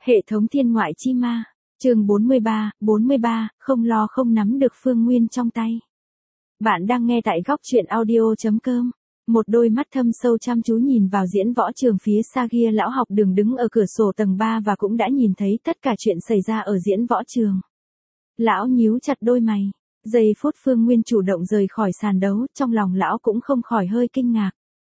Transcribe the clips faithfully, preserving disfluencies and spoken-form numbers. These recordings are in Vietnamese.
Hệ thống thiên ngoại chi ma, chương bốn mươi ba, bốn mươi ba, không lo không nắm được Phương Nguyên trong tay. Bạn đang nghe tại góc truyện audio chấm com. Một đôi mắt thâm sâu chăm chú nhìn vào diễn võ trường phía xa kia, lão học đường đứng ở cửa sổ tầng ba và cũng đã nhìn thấy tất cả chuyện xảy ra ở diễn võ trường. Lão nhíu chặt đôi mày, giây phút Phương Nguyên chủ động rời khỏi sàn đấu, trong lòng lão cũng không khỏi hơi kinh ngạc.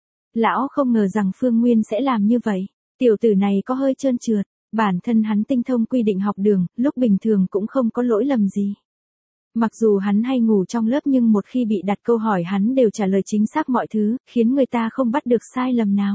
Lão không ngờ rằng Phương Nguyên sẽ làm như vậy, tiểu tử này có hơi trơn trượt. Bản thân hắn tinh thông quy định học đường, lúc bình thường cũng không có lỗi lầm gì. Mặc dù hắn hay ngủ trong lớp nhưng một khi bị đặt câu hỏi hắn đều trả lời chính xác mọi thứ, khiến người ta không bắt được sai lầm nào.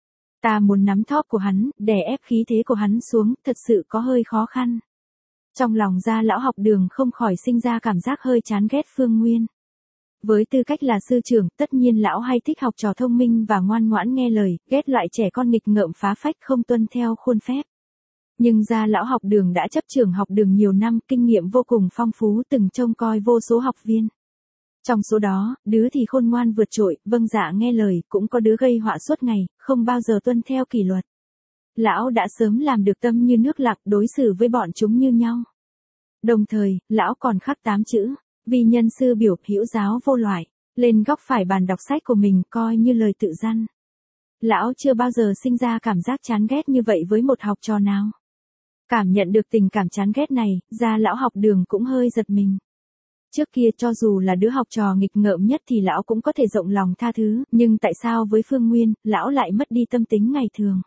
Ta muốn nắm thóp của hắn, đè ép khí thế của hắn xuống, thật sự có hơi khó khăn. Trong lòng Gia lão học đường không khỏi sinh ra cảm giác hơi chán ghét Phương Nguyên. Với tư cách là sư trưởng, tất nhiên lão hay thích học trò thông minh và ngoan ngoãn nghe lời, ghét loại trẻ con nghịch ngợm phá phách không tuân theo khuôn phép. Nhưng Gia lão học đường đã chấp trưởng học đường nhiều năm, kinh nghiệm vô cùng phong phú, từng trông coi vô số học viên. Trong số đó, đứa thì khôn ngoan vượt trội, vâng dạ nghe lời, cũng có đứa gây họa suốt ngày, không bao giờ tuân theo kỷ luật. Lão đã sớm làm được tâm như nước lặng, đối xử với bọn chúng như nhau. Đồng thời, lão còn khắc tám chữ, vì nhân sư biểu, hữu giáo vô loại, lên góc phải bàn đọc sách của mình coi như lời tự dăn. Lão chưa bao giờ sinh ra cảm giác chán ghét như vậy với một học trò nào. Cảm nhận được tình cảm chán ghét này, Gia lão học đường cũng hơi giật mình. Trước kia cho dù là đứa học trò nghịch ngợm nhất thì lão cũng có thể rộng lòng tha thứ, nhưng tại sao với Phương Nguyên, lão lại mất đi tâm tính ngày thường?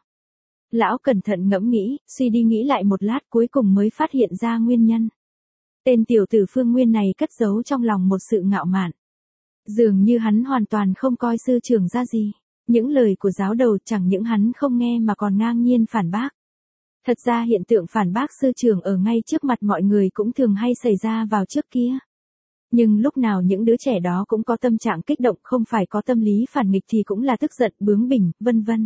Lão cẩn thận ngẫm nghĩ, suy đi nghĩ lại một lát cuối cùng mới phát hiện ra nguyên nhân. Tên tiểu tử Phương Nguyên này cất giấu trong lòng một sự ngạo mạn. Dường như hắn hoàn toàn không coi sư trưởng ra gì. Những lời của giáo đầu chẳng những hắn không nghe mà còn ngang nhiên phản bác. Thật ra hiện tượng phản bác sư trưởng ở ngay trước mặt mọi người cũng thường hay xảy ra vào trước kia. Nhưng lúc nào những đứa trẻ đó cũng có tâm trạng kích động, không phải có tâm lý phản nghịch thì cũng là tức giận, bướng bỉnh, vân vân.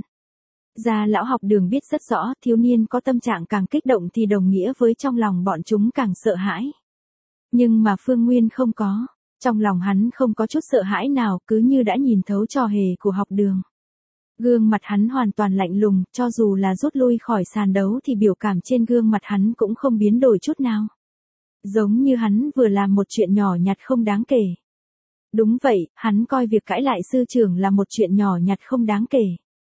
Gia lão học đường biết rất rõ, thiếu niên có tâm trạng càng kích động thì đồng nghĩa với trong lòng bọn chúng càng sợ hãi. Nhưng mà Phương Nguyên không có, trong lòng hắn không có chút sợ hãi nào, cứ như đã nhìn thấu trò hề của học đường. Gương mặt hắn hoàn toàn lạnh lùng, cho dù là rút lui khỏi sàn đấu thì biểu cảm trên gương mặt hắn cũng không biến đổi chút nào. Giống như hắn vừa làm một chuyện nhỏ nhặt không đáng kể. Đúng vậy, hắn coi việc cãi lại sư trưởng là một chuyện nhỏ nhặt không đáng kể.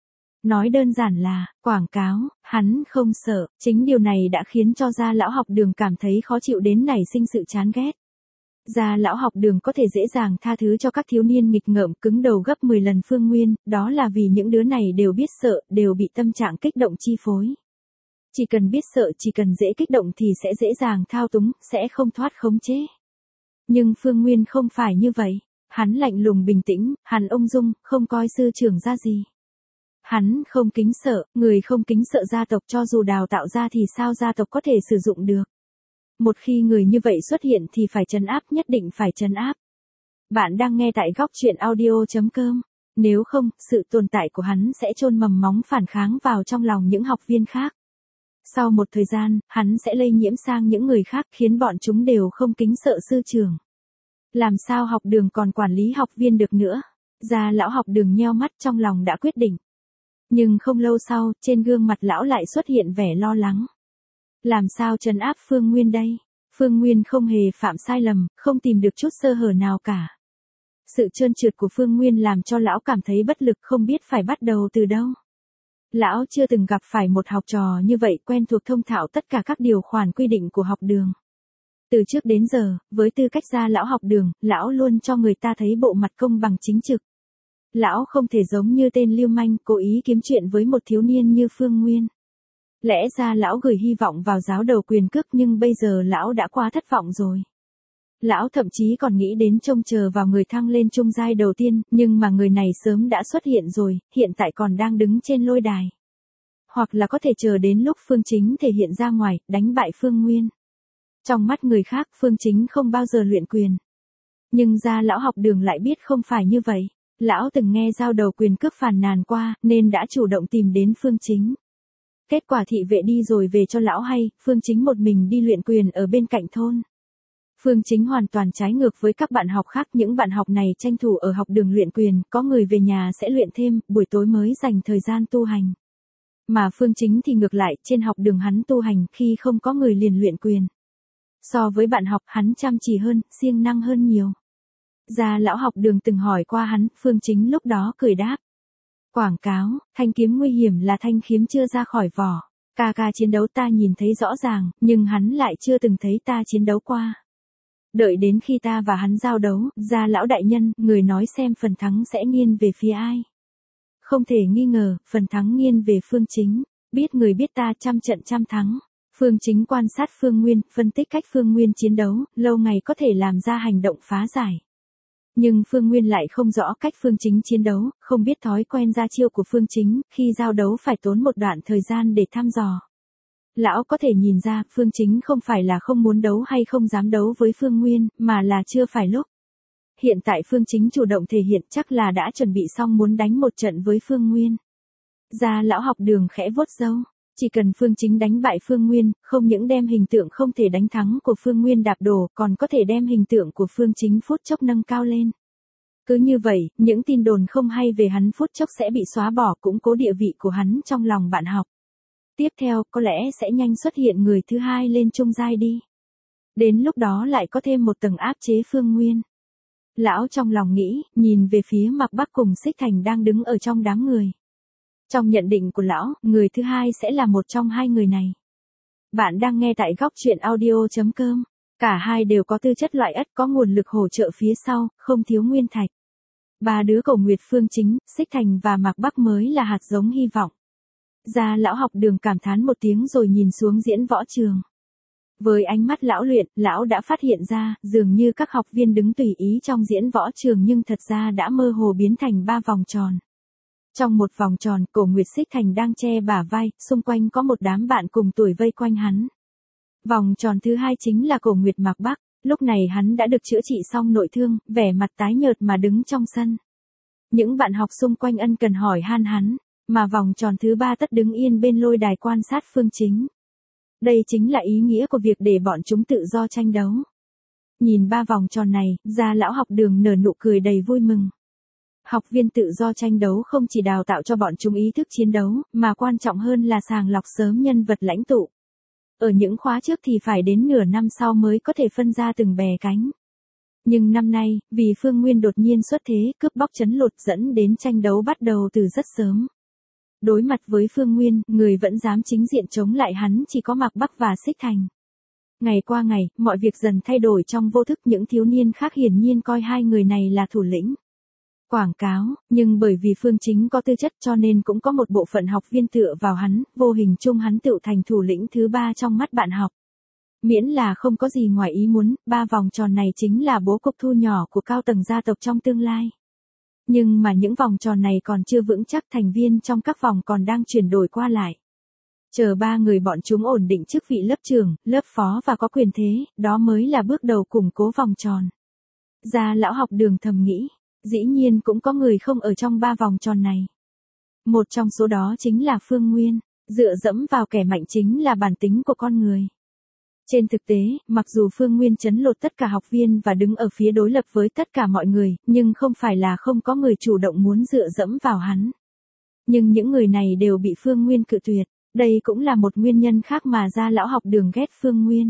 Nói đơn giản là, quảng cáo, hắn không sợ, chính điều này đã khiến cho Gia lão học đường cảm thấy khó chịu đến nảy sinh sự chán ghét. Gia lão học đường có thể dễ dàng tha thứ cho các thiếu niên nghịch ngợm cứng đầu gấp mười lần Phương Nguyên, đó là vì những đứa này đều biết sợ, đều bị tâm trạng kích động chi phối. Chỉ cần biết sợ, chỉ cần dễ kích động thì sẽ dễ dàng thao túng, sẽ không thoát khống chế. Nhưng Phương Nguyên không phải như vậy, hắn lạnh lùng bình tĩnh, hắn ung dung, không coi sư trưởng ra gì. Hắn không kính sợ, người không kính sợ gia tộc cho dù đào tạo ra thì sao gia tộc có thể sử dụng được. Một khi người như vậy xuất hiện thì phải trấn áp, nhất định phải trấn áp. Bạn đang nghe tại góc truyện audio chấm com. Nếu không, sự tồn tại của hắn sẽ chôn mầm móng phản kháng vào trong lòng những học viên khác. Sau một thời gian, hắn sẽ lây nhiễm sang những người khác khiến bọn chúng đều không kính sợ sư trưởng. Làm sao học đường còn quản lý học viên được nữa? Gia lão học đường nheo mắt trong lòng đã quyết định. Nhưng không lâu sau, trên gương mặt lão lại xuất hiện vẻ lo lắng. Làm sao trấn áp Phương Nguyên đây? Phương Nguyên không hề phạm sai lầm, không tìm được chút sơ hở nào cả. Sự trơn trượt của Phương Nguyên làm cho lão cảm thấy bất lực, không biết phải bắt đầu từ đâu. Lão chưa từng gặp phải một học trò như vậy, quen thuộc thông thạo tất cả các điều khoản quy định của học đường. Từ trước đến giờ, với tư cách Gia lão học đường, lão luôn cho người ta thấy bộ mặt công bằng chính trực. Lão không thể giống như tên lưu manh cố ý kiếm chuyện với một thiếu niên như Phương Nguyên. Lẽ ra lão gửi hy vọng vào giáo đầu quyền cước nhưng bây giờ lão đã quá thất vọng rồi. Lão thậm chí còn nghĩ đến trông chờ vào người thăng lên trung giai đầu tiên, nhưng mà người này sớm đã xuất hiện rồi, hiện tại còn đang đứng trên lôi đài. Hoặc là có thể chờ đến lúc Phương Chính thể hiện ra ngoài, đánh bại Phương Nguyên. Trong mắt người khác, Phương Chính không bao giờ luyện quyền. Nhưng Gia lão học đường lại biết không phải như vậy. Lão từng nghe giao đầu quyền cước phàn nàn qua, nên đã chủ động tìm đến Phương Chính. Kết quả thị vệ đi rồi về cho lão hay, Phương Chính một mình đi luyện quyền ở bên cạnh thôn. Phương Chính hoàn toàn trái ngược với các bạn học khác, những bạn học này tranh thủ ở học đường luyện quyền, có người về nhà sẽ luyện thêm, buổi tối mới dành thời gian tu hành. Mà Phương Chính thì ngược lại, trên học đường hắn tu hành khi không có người liền luyện quyền. So với bạn học hắn chăm chỉ hơn, siêng năng hơn nhiều. Gia lão học đường từng hỏi qua hắn, Phương Chính lúc đó cười đáp. Quảng cáo, thanh kiếm nguy hiểm là thanh kiếm chưa ra khỏi vỏ. Ca ca chiến đấu ta nhìn thấy rõ ràng, nhưng hắn lại chưa từng thấy ta chiến đấu qua. Đợi đến khi ta và hắn giao đấu, Gia lão đại nhân, người nói xem phần thắng sẽ nghiêng về phía ai. Không thể nghi ngờ, phần thắng nghiêng về Phương Chính. Biết người biết ta trăm trận trăm thắng. Phương Chính quan sát Phương Nguyên, phân tích cách Phương Nguyên chiến đấu, lâu ngày có thể làm ra hành động phá giải. Nhưng Phương Nguyên lại không rõ cách Phương Chính chiến đấu, không biết thói quen ra chiêu của Phương Chính, khi giao đấu phải tốn một đoạn thời gian để thăm dò. Lão có thể nhìn ra, Phương Chính không phải là không muốn đấu hay không dám đấu với Phương Nguyên, mà là chưa phải lúc. Hiện tại Phương Chính chủ động thể hiện chắc là đã chuẩn bị xong muốn đánh một trận với Phương Nguyên. Gia lão học đường khẽ vuốt râu. Chỉ cần Phương Chính đánh bại Phương Nguyên, không những đem hình tượng không thể đánh thắng của Phương Nguyên đạp đổ, còn có thể đem hình tượng của Phương Chính phút chốc nâng cao lên. Cứ như vậy, những tin đồn không hay về hắn phút chốc sẽ bị xóa bỏ, củng cố địa vị của hắn trong lòng bạn học. Tiếp theo, có lẽ sẽ nhanh xuất hiện người thứ hai lên trung giai đi. Đến lúc đó lại có thêm một tầng áp chế Phương Nguyên. Lão trong lòng nghĩ, nhìn về phía Mạc Bắc cùng Xích Thành đang đứng ở trong đám người. Trong nhận định của lão, người thứ hai sẽ là một trong hai người này. Bạn đang nghe tại góc truyện audio chấm com. Cả hai đều có tư chất loại ất, có nguồn lực hỗ trợ phía sau, không thiếu nguyên thạch. Ba đứa Cổ Nguyệt, Phương Chính, Xích Thành và Mạc Bắc mới là hạt giống hy vọng. Gia lão học đường cảm thán một tiếng rồi nhìn xuống diễn võ trường. Với ánh mắt lão luyện, lão đã phát hiện ra, dường như các học viên đứng tùy ý trong diễn võ trường nhưng thật ra đã mơ hồ biến thành ba vòng tròn. Trong một vòng tròn, Cổ Nguyệt, Xích Thành đang che bả vai, xung quanh có một đám bạn cùng tuổi vây quanh hắn. Vòng tròn thứ hai chính là Cổ Nguyệt Mạc Bắc, lúc này hắn đã được chữa trị xong nội thương, vẻ mặt tái nhợt mà đứng trong sân. Những bạn học xung quanh ân cần hỏi han hắn, mà vòng tròn thứ ba tất đứng yên bên lôi đài quan sát Phương Chính. Đây chính là ý nghĩa của việc để bọn chúng tự do tranh đấu. Nhìn ba vòng tròn này, Gia lão học đường nở nụ cười đầy vui mừng. Học viên tự do tranh đấu không chỉ đào tạo cho bọn chúng ý thức chiến đấu, mà quan trọng hơn là sàng lọc sớm nhân vật lãnh tụ. Ở những khóa trước thì phải đến nửa năm sau mới có thể phân ra từng bè cánh. Nhưng năm nay, vì Phương Nguyên đột nhiên xuất thế, cướp bóc trấn lột dẫn đến tranh đấu bắt đầu từ rất sớm. Đối mặt với Phương Nguyên, người vẫn dám chính diện chống lại hắn chỉ có Mạc Bắc và Xích Thành. Ngày qua ngày, mọi việc dần thay đổi trong vô thức, những thiếu niên khác hiển nhiên coi hai người này là thủ lĩnh. Quảng cáo, nhưng bởi vì Phương Chính có tư chất cho nên cũng có một bộ phận học viên tựa vào hắn, vô hình chung hắn tự thành thủ lĩnh thứ ba trong mắt bạn học. Miễn là không có gì ngoài ý muốn, ba vòng tròn này chính là bố cục thu nhỏ của cao tầng gia tộc trong tương lai. Nhưng mà những vòng tròn này còn chưa vững chắc, thành viên trong các vòng còn đang chuyển đổi qua lại. Chờ ba người bọn chúng ổn định chức vị lớp trưởng, lớp phó và có quyền thế, đó mới là bước đầu củng cố vòng tròn. Gia lão học đường thầm nghĩ, dĩ nhiên cũng có người không ở trong ba vòng tròn này. Một trong số đó chính là Phương Nguyên, dựa dẫm vào kẻ mạnh chính là bản tính của con người. Trên thực tế, mặc dù Phương Nguyên trấn lột tất cả học viên và đứng ở phía đối lập với tất cả mọi người, nhưng không phải là không có người chủ động muốn dựa dẫm vào hắn. Nhưng những người này đều bị Phương Nguyên cự tuyệt, đây cũng là một nguyên nhân khác mà Gia lão học đường ghét Phương Nguyên.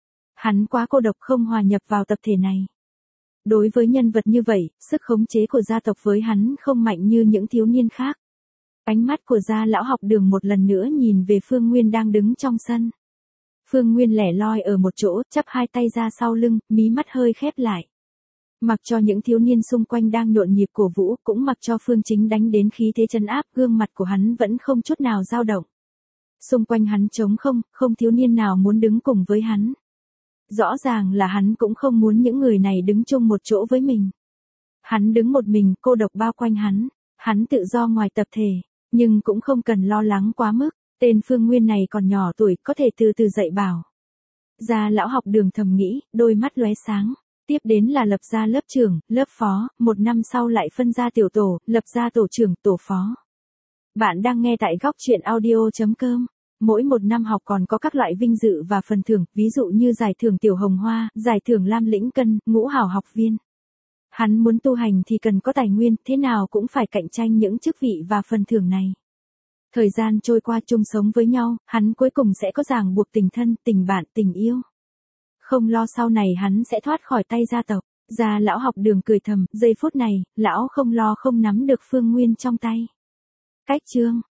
Hắn quá cô độc, không hòa nhập vào tập thể này. Đối với nhân vật như vậy, sức khống chế của gia tộc với hắn không mạnh như những thiếu niên khác. Ánh mắt của Gia lão học đường một lần nữa nhìn về Phương Nguyên đang đứng trong sân. Phương Nguyên lẻ loi ở một chỗ, chắp hai tay ra sau lưng, mí mắt hơi khép lại. Mặc cho những thiếu niên xung quanh đang nhộn nhịp cổ vũ, cũng mặc cho Phương Chính đánh đến khí thế trấn áp, gương mặt của hắn vẫn không chút nào dao động. Xung quanh hắn trống không, không thiếu niên nào muốn đứng cùng với hắn. Rõ ràng là hắn cũng không muốn những người này đứng chung một chỗ với mình. Hắn đứng một mình, cô độc bao quanh hắn. Hắn tự do ngoài tập thể, nhưng cũng không cần lo lắng quá mức. Tên Phương Nguyên này còn nhỏ tuổi, có thể từ từ dạy bảo. Gia lão học đường thầm nghĩ, đôi mắt lóe sáng. Tiếp đến là lập ra lớp trưởng, lớp phó, một năm sau lại phân ra tiểu tổ, lập ra tổ trưởng, tổ phó. Bạn đang nghe tại góc truyện audio chấm com. Mỗi một năm học còn có các loại vinh dự và phần thưởng, ví dụ như giải thưởng Tiểu Hồng Hoa, giải thưởng Lam Lĩnh Cân, ngũ hảo học viên. Hắn muốn tu hành thì cần có tài nguyên, thế nào cũng phải cạnh tranh những chức vị và phần thưởng này. Thời gian trôi qua chung sống với nhau, hắn cuối cùng sẽ có ràng buộc tình thân, tình bạn, tình yêu. Không lo sau này hắn sẽ thoát khỏi tay gia tộc. Gia lão học đường cười thầm, giây phút này, lão không lo không nắm được Phương Nguyên trong tay. Cách chương